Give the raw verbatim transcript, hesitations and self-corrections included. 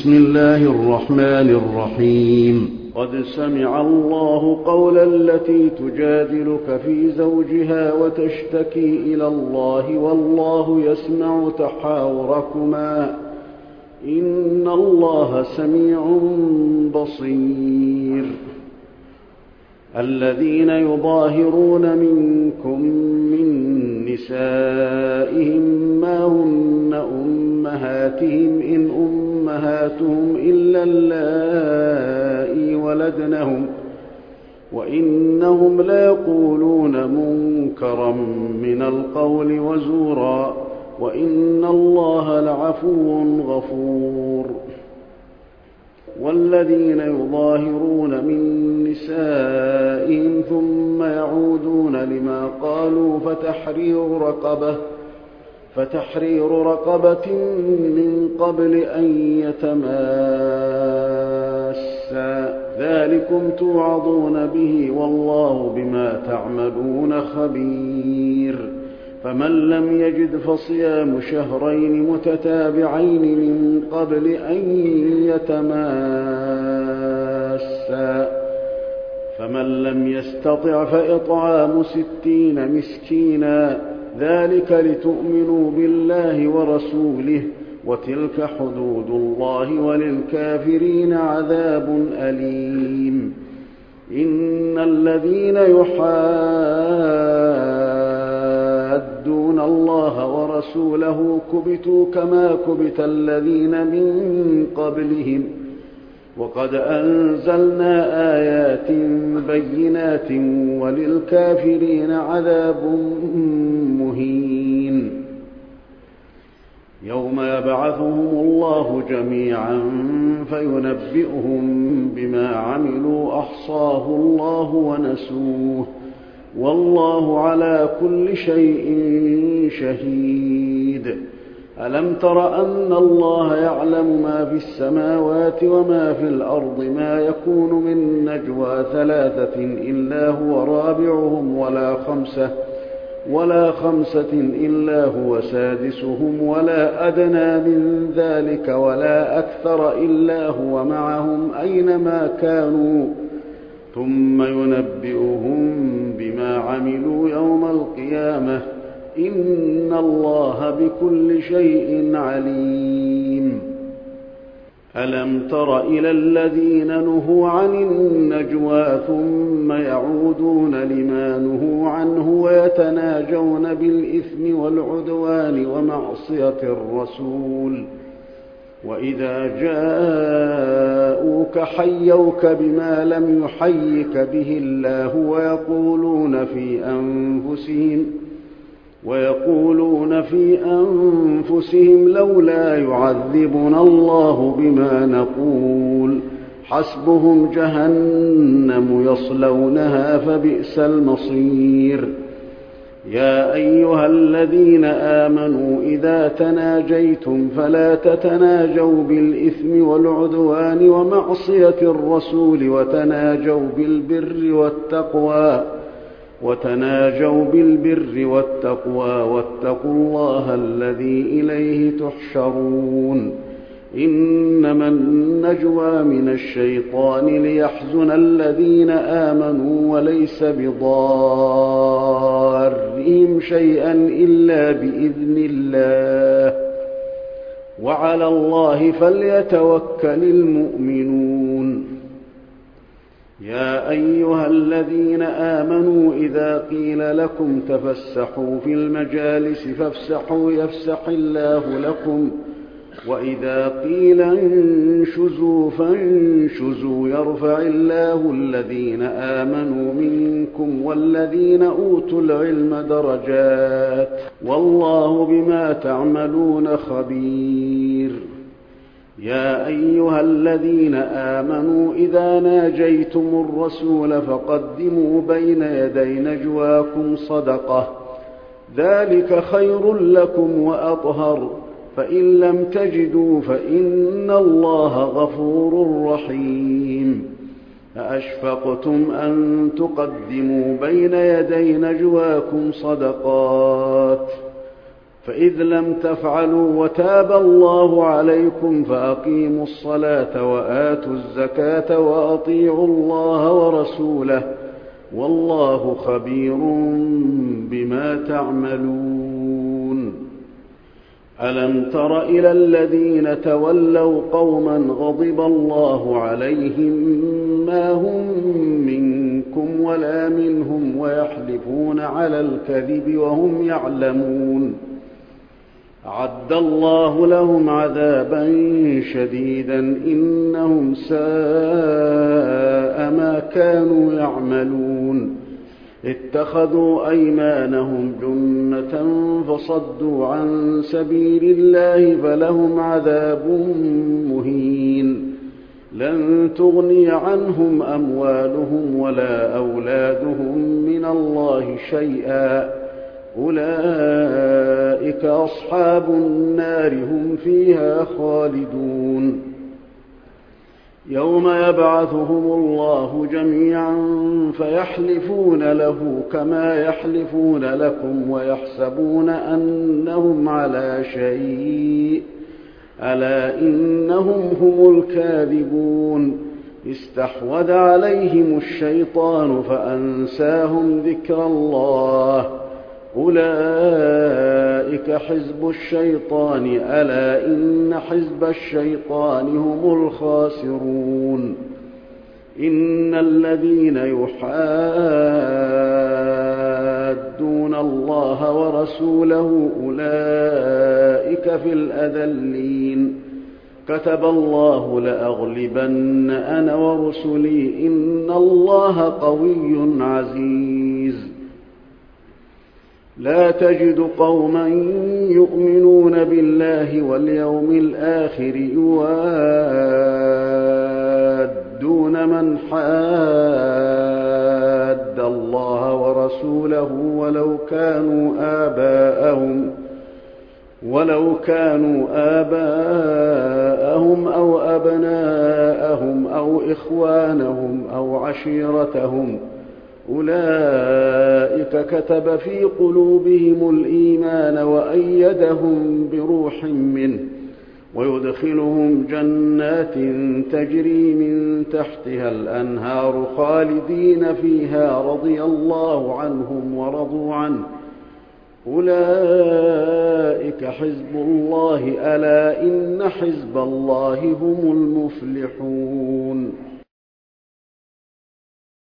بسم الله الرحمن الرحيم قد سمع الله قول التي تجادلك في زوجها وتشتكي إلى الله والله يسمع تحاوركما إن الله سميع بصير. الذين يظاهرون منكم من نسائهم ما هن أمهاتهم إن أمهاتهم إلا اللائي ولدنهم وإنهم ليقولون منكرا من القول وزورا وإن الله لعفو غفور. والذين يظاهرون من نسائهم ثم يعودون لما قالوا فتحرير رقبة فتحرير رقبة من قبل أن يتماسا ذلكم توعظون به والله بما تعملون خبير. فمن لم يجد فصيام شهرين متتابعين من قبل أن يتماسا فمن لم يستطع فإطعام ستين مسكينا ذلك لتؤمنوا بالله ورسوله وتلك حدود الله وللكافرين عذاب أليم. إن الذين يحادون الله ورسوله كبتوا كما كبت الذين من قبلهم وقد أنزلنا آيات بينات وللكافرين عذاب مهين. يوم يبعثهم الله جميعا فينبئهم بما عملوا أحصاه الله ونسوه والله على كل شيء شهيد. ألم تر أن الله يعلم ما في السماوات وما في الأرض ما يكون من نجوى ثلاثة إلا هو رابعهم ولا خمسة ولا خمسة إلا هو سادسهم ولا أدنى من ذلك ولا أكثر إلا هو معهم أينما كانوا ثم ينبئهم بما عملوا يوم القيامة إن الله بكل شيء عليم. ألم تر إلى الذين نهوا عن النجوى ثم يعودون لما نهوا عنه ويتناجون بالإثم والعدوان ومعصية الرسول وإذا جاءوك حيوك بما لم يحيك به الله ويقولون في أنفسهم ويقولون في أنفسهم لولا يعذبنا الله بما نقول حسبهم جهنم يصلونها فبئس المصير. يا أيها الذين آمنوا إذا تناجيتم فلا تتناجوا بالإثم والعدوان ومعصية الرسول وتناجوا بالبر والتقوى وتناجوا بالبر والتقوى واتقوا الله الذي إليه تحشرون. إنما النجوى من الشيطان ليحزن الذين آمنوا وليس بضارهم شيئا إلا بإذن الله وعلى الله فليتوكل المؤمنون. يا أيها الذين آمنوا إذا قيل لكم تفسحوا في المجالس فافسحوا يفسح الله لكم وإذا قيل انشزوا فانشزوا يرفع الله الذين آمنوا منكم والذين أوتوا العلم درجات والله بما تعملون خبير. يا أيها الذين آمنوا إذا ناجيتم الرسول فقدموا بين يدي نجواكم صدقة ذلك خير لكم وأطهر فإن لم تجدوا فإن الله غفور رحيم. أأشفقتم أن تقدموا بين يدي نجواكم صدقات فإذ لم تفعلوا وتاب الله عليكم فأقيموا الصلاة وآتوا الزكاة وأطيعوا الله ورسوله والله خبير بما تعملون. ألم تر إلى الذين تولوا قوما غضب الله عليهم ما هم منكم ولا منهم ويحلفون على الكذب وهم يعلمون أعد الله لهم عذابا شديدا إنهم ساء ما كانوا يعملون. اتخذوا أيمانهم جنة فصدوا عن سبيل الله فلهم عذاب مهين. لن تغني عنهم أموالهم ولا أولادهم من الله شيئا أولئك أصحاب النار هم فيها خالدون. يوم يبعثهم الله جميعا فيحلفون له كما يحلفون لكم ويحسبون أنهم على شيء ألا إنهم هم الكاذبون. استحوذ عليهم الشيطان فأنساهم ذكر الله أولئك حزب الشيطان ألا إن حزب الشيطان هم الخاسرون. إن الذين يحادون الله ورسوله أولئك في الأذلين. كتب الله لأغلبن أنا ورسلي إن الله قوي عزيز. لا تجد قوما يؤمنون بالله واليوم الآخر يوادون من حاد الله ورسوله ولو كانوا آباءهم ولو كانوا آباءهم أو أبناءهم أو إخوانهم أو عشيرتهم أولئك كتب في قلوبهم الإيمان وأيدهم بروح منه ويدخلهم جنات تجري من تحتها الأنهار خالدين فيها رضي الله عنهم ورضوا عنه أولئك حزب الله ألا إن حزب الله هم المفلحون.